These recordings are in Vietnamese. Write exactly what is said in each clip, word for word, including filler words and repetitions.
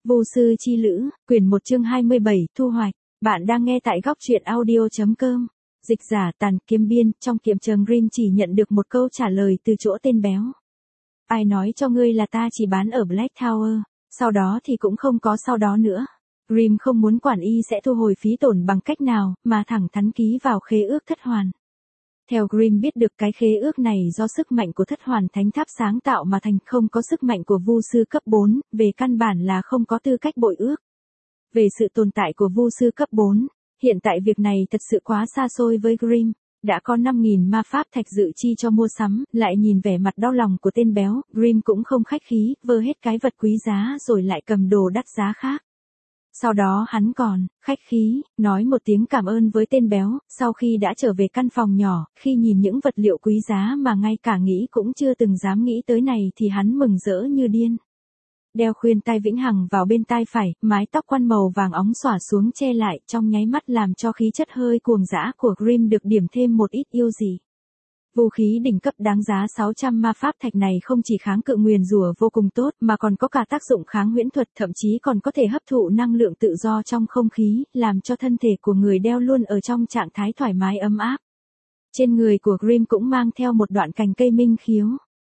Vô sư chi lữ, quyển một chương hai mươi bảy, thu hoạch. Bạn đang nghe tại góc truyện audio chấm com. Dịch giả Tàn Kiếm Biên, trong kiệm trường Grimm chỉ nhận được một câu trả lời từ chỗ tên béo. Ai nói cho ngươi là ta chỉ bán ở Black Tower, sau đó thì cũng không có sau đó nữa. Grimm không muốn quản y sẽ thu hồi phí tổn bằng cách nào, mà thẳng thắn ký vào khế ước thất hoàn. Theo Grimm biết được cái khế ước này do sức mạnh của thất hoàn thánh tháp sáng tạo mà thành, không có sức mạnh của vu sư cấp bốn, về căn bản là không có tư cách bội ước. Về sự tồn tại của vu sư cấp bốn, hiện tại việc này thật sự quá xa xôi với Grimm. Đã có năm nghìn ma pháp thạch dự chi cho mua sắm, lại nhìn vẻ mặt đau lòng của tên béo, Grimm cũng không khách khí, vơ hết cái vật quý giá rồi lại cầm đồ đắt giá khác. Sau đó hắn còn, khách khí, nói một tiếng cảm ơn với tên béo, sau khi đã trở về căn phòng nhỏ, khi nhìn những vật liệu quý giá mà ngay cả nghĩ cũng chưa từng dám nghĩ tới này thì hắn mừng rỡ như điên. Đeo khuyên tai vĩnh hằng vào bên tai phải, mái tóc quăn màu vàng óng xõa xuống che lại, trong nháy mắt làm cho khí chất hơi cuồng dã của Grimm được điểm thêm một ít yêu dị. Vũ khí đỉnh cấp đáng giá sáu trăm ma pháp thạch này không chỉ kháng cự nguyền rủa vô cùng tốt mà còn có cả tác dụng kháng huyễn thuật, thậm chí còn có thể hấp thụ năng lượng tự do trong không khí, làm cho thân thể của người đeo luôn ở trong trạng thái thoải mái ấm áp. Trên người của Grimm cũng mang theo một đoạn cành cây minh khiếu.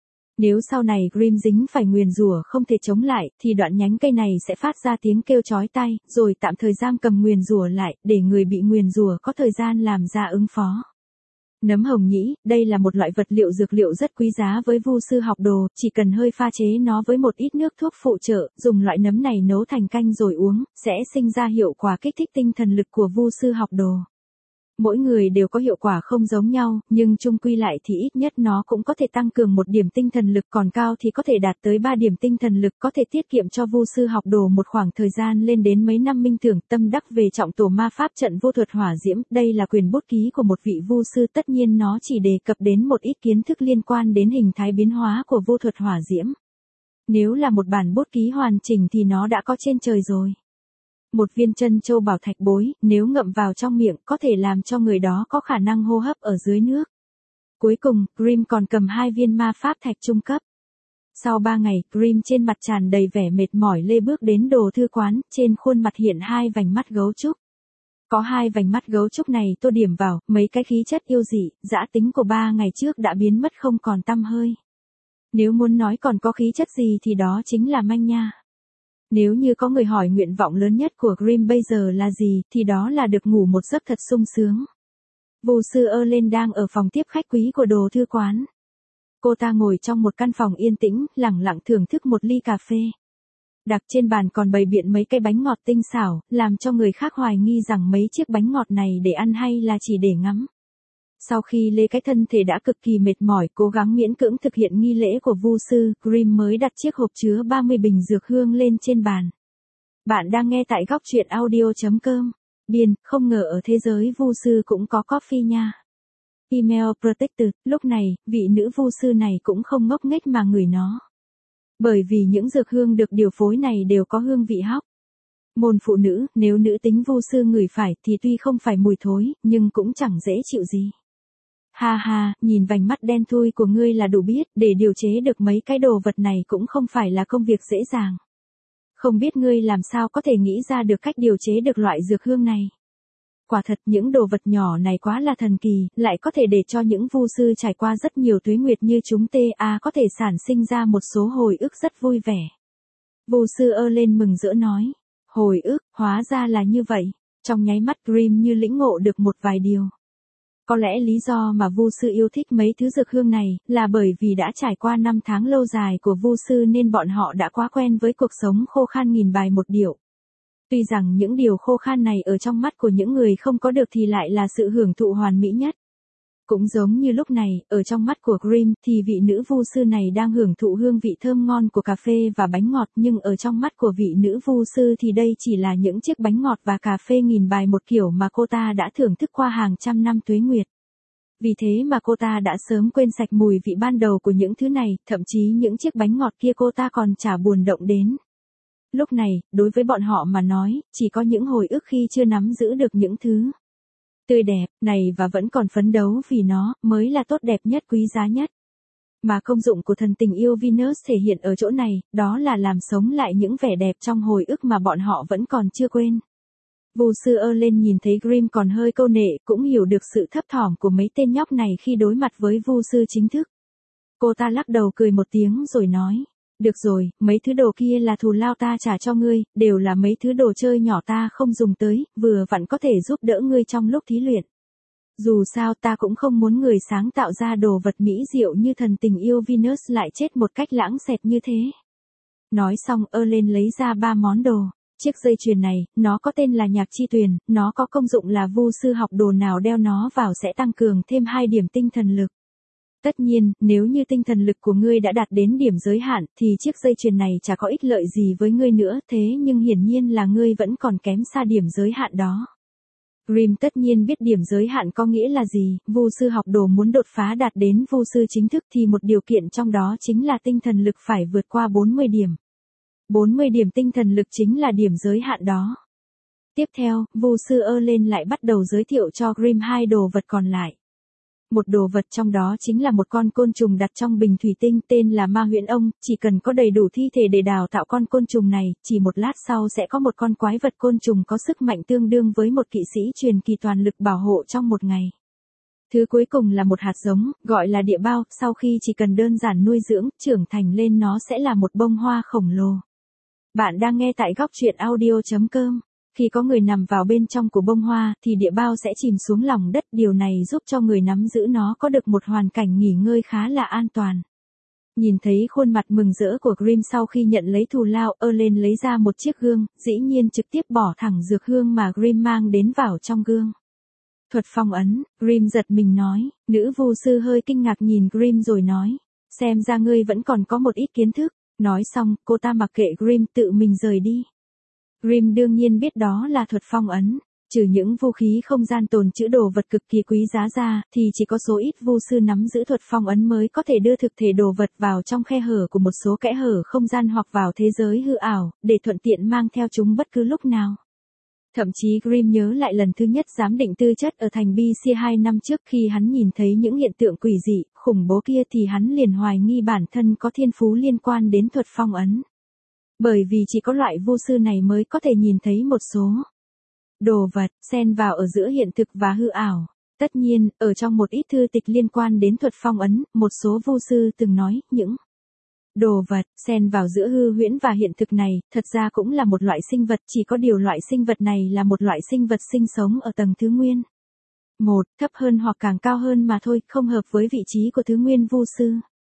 Nếu sau này Grimm dính phải nguyền rủa không thể chống lại, thì đoạn nhánh cây này sẽ phát ra tiếng kêu chói tai, rồi tạm thời giam cầm nguyền rủa lại, để người bị nguyền rủa có thời gian làm ra ứng phó. Nấm hồng nhĩ, đây là một loại vật liệu dược liệu rất quý giá với vu sư học đồ, chỉ cần hơi pha chế nó với một ít nước thuốc phụ trợ, dùng loại nấm này nấu thành canh rồi uống, sẽ sinh ra hiệu quả kích thích tinh thần lực của vu sư học đồ. Mỗi người đều có hiệu quả không giống nhau, nhưng chung quy lại thì ít nhất nó cũng có thể tăng cường một điểm tinh thần lực, còn cao thì có thể đạt tới ba điểm tinh thần lực, có thể tiết kiệm cho vu sư học đồ một khoảng thời gian lên đến mấy năm minh tưởng tâm đắc về trọng tổ ma pháp trận vô thuật hỏa diễm. Đây là quyền bút ký của một vị vu sư, tất nhiên nó chỉ đề cập đến một ít kiến thức liên quan đến hình thái biến hóa của vô thuật hỏa diễm. Nếu là một bản bút ký hoàn chỉnh thì nó đã có trên trời rồi. Một viên chân châu bảo thạch bối, nếu ngậm vào trong miệng có thể làm cho người đó có khả năng hô hấp ở dưới nước. Cuối cùng, Grimm còn cầm hai viên ma pháp thạch trung cấp. Sau ba ngày, Grimm trên mặt tràn đầy vẻ mệt mỏi lê bước đến đồ thư quán, trên khuôn mặt hiện hai vành mắt gấu trúc. Có hai vành mắt gấu trúc này tô điểm vào, mấy cái khí chất yêu dị, dã tính của ba ngày trước đã biến mất không còn tăm hơi. Nếu muốn nói còn có khí chất gì thì đó chính là manh nha. Nếu như có người hỏi nguyện vọng lớn nhất của Grimm bây giờ là gì, thì đó là được ngủ một giấc thật sung sướng. Vu sư Erlen đang ở phòng tiếp khách quý của đồ thư quán. Cô ta ngồi trong một căn phòng yên tĩnh, lẳng lặng thưởng thức một ly cà phê. Đặt trên bàn còn bày biện mấy cái bánh ngọt tinh xảo, làm cho người khác hoài nghi rằng mấy chiếc bánh ngọt này để ăn hay là chỉ để ngắm. Sau khi lê cái thân thể đã cực kỳ mệt mỏi, cố gắng miễn cưỡng thực hiện nghi lễ của vu sư, Grimm mới đặt chiếc hộp chứa ba mươi bình dược hương lên trên bàn. Bạn đang nghe tại góc truyện audio chấm com. Điên, không ngờ ở thế giới vu sư cũng có coffee nha. Email Protected, lúc này, vị nữ vu sư này cũng không ngốc nghếch mà ngửi nó. Bởi vì những dược hương được điều phối này đều có hương vị hóc. Môn phụ nữ, nếu nữ tính vu sư ngửi phải thì tuy không phải mùi thối, nhưng cũng chẳng dễ chịu gì. Ha ha, nhìn vành mắt đen thui của ngươi là đủ biết, để điều chế được mấy cái đồ vật này cũng không phải là công việc dễ dàng. Không biết ngươi làm sao có thể nghĩ ra được cách điều chế được loại dược hương này. Quả thật những đồ vật nhỏ này quá là thần kỳ, lại có thể để cho những vu sư trải qua rất nhiều tuế nguyệt như chúng ta có thể sản sinh ra một số hồi ức rất vui vẻ. Vu sư Erlen mừng rỡ nói, hồi ức, hóa ra là như vậy, trong nháy mắt Grimm như lĩnh ngộ được một vài điều. Có lẽ lý do mà vu sư yêu thích mấy thứ dược hương này, là bởi vì đã trải qua năm tháng lâu dài của vu sư nên bọn họ đã quá quen với cuộc sống khô khan nghìn bài một điệu. Tuy rằng những điều khô khan này ở trong mắt của những người không có được thì lại là sự hưởng thụ hoàn mỹ nhất. Cũng giống như lúc này, ở trong mắt của Grimm thì vị nữ vu sư này đang hưởng thụ hương vị thơm ngon của cà phê và bánh ngọt, nhưng ở trong mắt của vị nữ vu sư thì đây chỉ là những chiếc bánh ngọt và cà phê nghìn bài một kiểu mà cô ta đã thưởng thức qua hàng trăm năm tuế nguyệt. Vì thế mà cô ta đã sớm quên sạch mùi vị ban đầu của những thứ này, thậm chí những chiếc bánh ngọt kia cô ta còn chả buồn động đến. Lúc này, đối với bọn họ mà nói, chỉ có những hồi ức khi chưa nắm giữ được những thứ tươi đẹp này và vẫn còn phấn đấu vì nó mới là tốt đẹp nhất, quý giá nhất. Mà công dụng của thần tình yêu Venus thể hiện ở chỗ này, đó là làm sống lại những vẻ đẹp trong hồi ức mà bọn họ vẫn còn chưa quên. Vu sư Erlen nhìn thấy Grimm còn hơi câu nệ, cũng hiểu được sự thấp thỏm của mấy tên nhóc này khi đối mặt với Vu sư chính thức. Cô ta lắc đầu cười một tiếng rồi nói, được rồi, mấy thứ đồ kia là thù lao ta trả cho ngươi, đều là mấy thứ đồ chơi nhỏ ta không dùng tới, vừa vặn có thể giúp đỡ ngươi trong lúc thí luyện. Dù sao ta cũng không muốn người sáng tạo ra đồ vật mỹ diệu như thần tình yêu Venus lại chết một cách lãng xẹt như thế. Nói xong Erlen lấy ra ba món đồ. Chiếc dây chuyền này, nó có tên là nhạc chi tuyền, nó có công dụng là vu sư học đồ nào đeo nó vào sẽ tăng cường thêm hai điểm tinh thần lực. Tất nhiên, nếu như tinh thần lực của ngươi đã đạt đến điểm giới hạn, thì chiếc dây chuyền này chả có ích lợi gì với ngươi nữa, thế nhưng hiển nhiên là ngươi vẫn còn kém xa điểm giới hạn đó. Grimm tất nhiên biết điểm giới hạn có nghĩa là gì, vu sư học đồ muốn đột phá đạt đến vu sư chính thức thì một điều kiện trong đó chính là tinh thần lực phải vượt qua bốn mươi điểm. bốn mươi điểm tinh thần lực chính là điểm giới hạn đó. Tiếp theo, Vu sư Erlen lại bắt đầu giới thiệu cho Grimm hai đồ vật còn lại. Một đồ vật trong đó chính là một con côn trùng đặt trong bình thủy tinh tên là Ma Huyễn Ông, chỉ cần có đầy đủ thi thể để đào tạo con côn trùng này, chỉ một lát sau sẽ có một con quái vật côn trùng có sức mạnh tương đương với một kỵ sĩ truyền kỳ toàn lực bảo hộ trong một ngày. Thứ cuối cùng là một hạt giống, gọi là địa bao, sau khi chỉ cần đơn giản nuôi dưỡng, trưởng thành lên nó sẽ là một bông hoa khổng lồ. Bạn đang nghe tại góc truyện audio chấm com. Khi có người nằm vào bên trong của bông hoa, thì địa bao sẽ chìm xuống lòng đất, điều này giúp cho người nắm giữ nó có được một hoàn cảnh nghỉ ngơi khá là an toàn. Nhìn thấy khuôn mặt mừng rỡ của Grimm sau khi nhận lấy thù lao, Erlen lấy ra một chiếc gương, dĩ nhiên trực tiếp bỏ thẳng dược hương mà Grimm mang đến vào trong gương. Thuật phong ấn, Grimm giật mình nói, nữ vu sư hơi kinh ngạc nhìn Grimm rồi nói, xem ra ngươi vẫn còn có một ít kiến thức. Nói xong, cô ta mặc kệ Grimm tự mình rời đi. Grimm đương nhiên biết đó là thuật phong ấn. Trừ những vũ khí không gian tồn trữ đồ vật cực kỳ quý giá ra, thì chỉ có số ít vu sư nắm giữ thuật phong ấn mới có thể đưa thực thể đồ vật vào trong khe hở của một số kẽ hở không gian hoặc vào thế giới hư ảo, để thuận tiện mang theo chúng bất cứ lúc nào. Thậm chí Grimm nhớ lại lần thứ nhất giám định tư chất ở thành bê xê hai năm trước khi hắn nhìn thấy những hiện tượng quỷ dị, khủng bố kia thì hắn liền hoài nghi bản thân có thiên phú liên quan đến thuật phong ấn. Bởi vì chỉ có loại vu sư này mới có thể nhìn thấy một số đồ vật, xen vào ở giữa hiện thực và hư ảo. Tất nhiên, ở trong một ít thư tịch liên quan đến thuật phong ấn, một số vu sư từng nói, những đồ vật, xen vào giữa hư huyễn và hiện thực này, thật ra cũng là một loại sinh vật, chỉ có điều loại sinh vật này là một loại sinh vật sinh sống ở tầng thứ nguyên. Một, thấp hơn hoặc càng cao hơn mà thôi, không hợp với vị trí của thứ nguyên vu sư.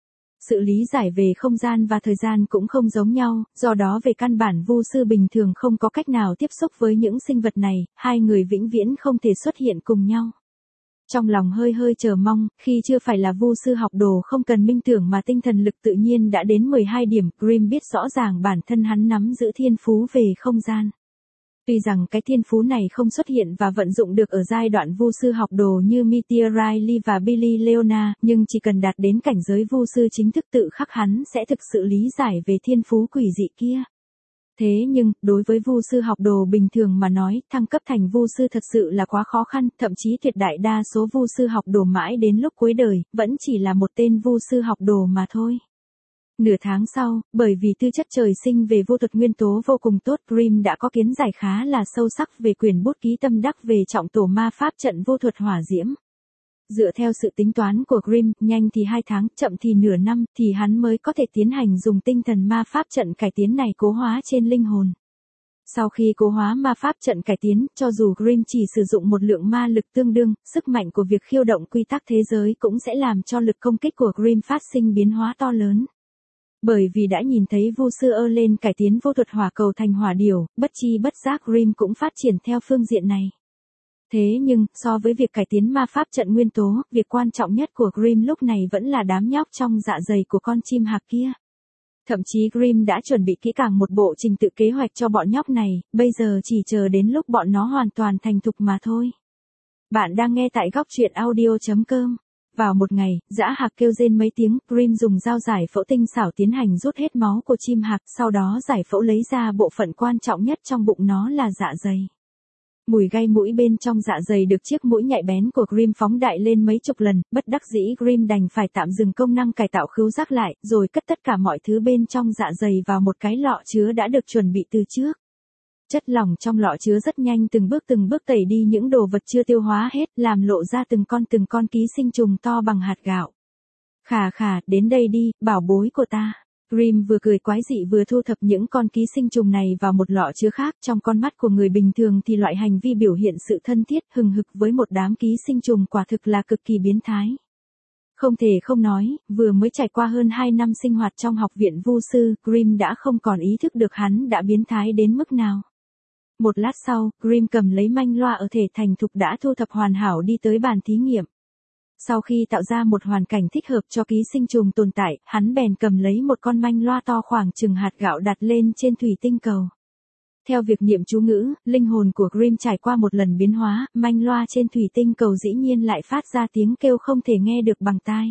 Sự lý giải về không gian và thời gian cũng không giống nhau, do đó về căn bản vu sư bình thường không có cách nào tiếp xúc với những sinh vật này, hai người vĩnh viễn không thể xuất hiện cùng nhau. Trong lòng hơi hơi chờ mong, khi chưa phải là vu sư học đồ không cần minh tưởng mà tinh thần lực tự nhiên đã đến mười hai điểm, Grimm biết rõ ràng bản thân hắn nắm giữ thiên phú về không gian. Tuy rằng cái thiên phú này không xuất hiện và vận dụng được ở giai đoạn vu sư học đồ như Mithya Riley và Billy Leona, nhưng chỉ cần đạt đến cảnh giới vu sư chính thức tự khắc hắn sẽ thực sự lý giải về thiên phú quỷ dị kia. Thế nhưng, đối với vu sư học đồ bình thường mà nói, thăng cấp thành vu sư thật sự là quá khó khăn, thậm chí tuyệt đại đa số vu sư học đồ mãi đến lúc cuối đời, vẫn chỉ là một tên vu sư học đồ mà thôi. Nửa tháng sau, bởi vì tư chất trời sinh về vô thuật nguyên tố vô cùng tốt, Grimm đã có kiến giải khá là sâu sắc về quyển bút ký tâm đắc về trọng tổ ma pháp trận vô thuật hỏa diễm. Dựa theo sự tính toán của Grimm, nhanh thì hai tháng, chậm thì nửa năm, thì hắn mới có thể tiến hành dùng tinh thần ma pháp trận cải tiến này cố hóa trên linh hồn. Sau khi cố hóa ma pháp trận cải tiến, cho dù Grimm chỉ sử dụng một lượng ma lực tương đương, sức mạnh của việc khiêu động quy tắc thế giới cũng sẽ làm cho lực công kích của Grimm phát sinh biến hóa to lớn. Bởi vì đã nhìn thấy vu sư Erlen cải tiến vô thuật hỏa cầu thành hỏa điểu, bất chi bất giác Grimm cũng phát triển theo phương diện này. Thế nhưng, so với việc cải tiến ma pháp trận nguyên tố, việc quan trọng nhất của Grimm lúc này vẫn là đám nhóc trong dạ dày của con chim hạc kia. Thậm chí Grimm đã chuẩn bị kỹ càng một bộ trình tự kế hoạch cho bọn nhóc này, bây giờ chỉ chờ đến lúc bọn nó hoàn toàn thành thục mà thôi. Bạn đang nghe tại góc truyện audio chấm com. Vào một ngày, dã hạc kêu rên mấy tiếng, Grimm dùng dao giải phẫu tinh xảo tiến hành rút hết máu của chim hạc, sau đó giải phẫu lấy ra bộ phận quan trọng nhất trong bụng nó là dạ dày. Mùi gai mũi bên trong dạ dày được chiếc mũi nhạy bén của Grimm phóng đại lên mấy chục lần, bất đắc dĩ Grimm đành phải tạm dừng công năng cải tạo khứu giác lại, rồi cất tất cả mọi thứ bên trong dạ dày vào một cái lọ chứa đã được chuẩn bị từ trước. Chất lỏng trong lọ chứa rất nhanh từng bước từng bước tẩy đi những đồ vật chưa tiêu hóa hết, làm lộ ra từng con từng con ký sinh trùng to bằng hạt gạo. Khà khà, đến đây đi, bảo bối của ta. Grimm vừa cười quái dị vừa thu thập những con ký sinh trùng này vào một lọ chứa khác. Trong con mắt của người bình thường thì loại hành vi biểu hiện sự thân thiết hừng hực với một đám ký sinh trùng quả thực là cực kỳ biến thái. Không thể không nói, vừa mới trải qua hơn hai năm sinh hoạt trong học viện vu sư, Grimm đã không còn ý thức được hắn đã biến thái đến mức nào. Một lát sau, Grimm cầm lấy manh loa ở thể thành thục đã thu thập hoàn hảo đi tới bàn thí nghiệm. Sau khi tạo ra một hoàn cảnh thích hợp cho ký sinh trùng tồn tại, hắn bèn cầm lấy một con manh loa to khoảng chừng hạt gạo đặt lên trên thủy tinh cầu. Theo việc niệm chú ngữ, linh hồn của Grimm trải qua một lần biến hóa, manh loa trên thủy tinh cầu dĩ nhiên lại phát ra tiếng kêu không thể nghe được bằng tai.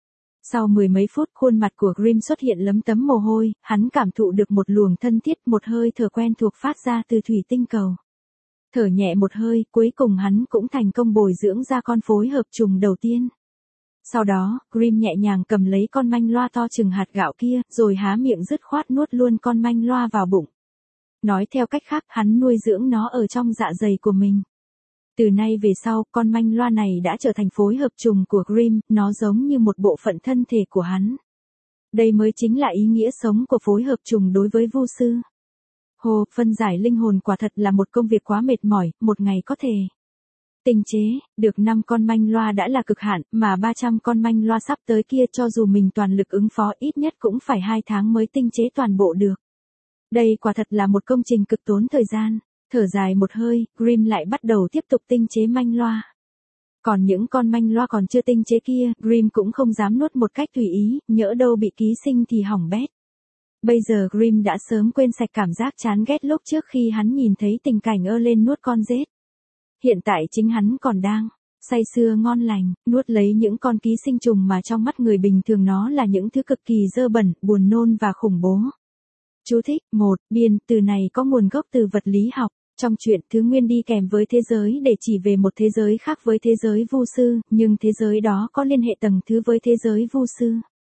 Sau mười mấy phút, khuôn mặt của Grimm xuất hiện lấm tấm mồ hôi, hắn cảm thụ được một luồng thân thiết, một hơi thở quen thuộc phát ra từ thủy tinh cầu. Thở nhẹ một hơi, cuối cùng hắn cũng thành công bồi dưỡng ra con phối hợp trùng đầu tiên. Sau đó, Grimm nhẹ nhàng cầm lấy con manh loa to chừng hạt gạo kia, rồi há miệng dứt khoát nuốt luôn con manh loa vào bụng. Nói theo cách khác, hắn nuôi dưỡng nó ở trong dạ dày của mình. Từ nay về sau, con manh loa này đã trở thành phối hợp trùng của Grimm, nó giống như một bộ phận thân thể của hắn. Đây mới chính là ý nghĩa sống của phối hợp trùng đối với vu sư. Hồ, phân giải linh hồn quả thật là một công việc quá mệt mỏi, một ngày có thể tinh chế được năm con manh loa đã là cực hạn, mà ba trăm con manh loa sắp tới kia cho dù mình toàn lực ứng phó ít nhất cũng phải hai tháng mới tinh chế toàn bộ được. Đây quả thật là một công trình cực tốn thời gian. Thở dài một hơi, Grimm lại bắt đầu tiếp tục tinh chế manh loa. Còn những con manh loa còn chưa tinh chế kia, Grimm cũng không dám nuốt một cách tùy ý, nhỡ đâu bị ký sinh thì hỏng bét. Bây giờ Grimm đã sớm quên sạch cảm giác chán ghét lúc trước khi hắn nhìn thấy tình cảnh ơ lên nuốt con rết. Hiện tại chính hắn còn đang say sưa ngon lành, nuốt lấy những con ký sinh trùng mà trong mắt người bình thường nó là những thứ cực kỳ dơ bẩn, buồn nôn và khủng bố. Chú thích, một, biên, từ này có nguồn gốc từ vật lý học. Trong truyện, thứ nguyên đi kèm với thế giới để chỉ về một thế giới khác với thế giới vu sư, nhưng thế giới đó có liên hệ tầng thứ với thế giới vu sư.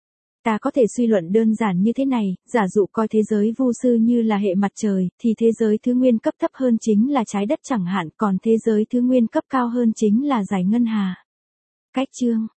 Ta có thể suy luận đơn giản như thế này, giả dụ coi thế giới vu sư như là hệ mặt trời, thì thế giới thứ nguyên cấp thấp hơn chính là trái đất chẳng hạn, còn thế giới thứ nguyên cấp cao hơn chính là dải ngân hà. Cách chương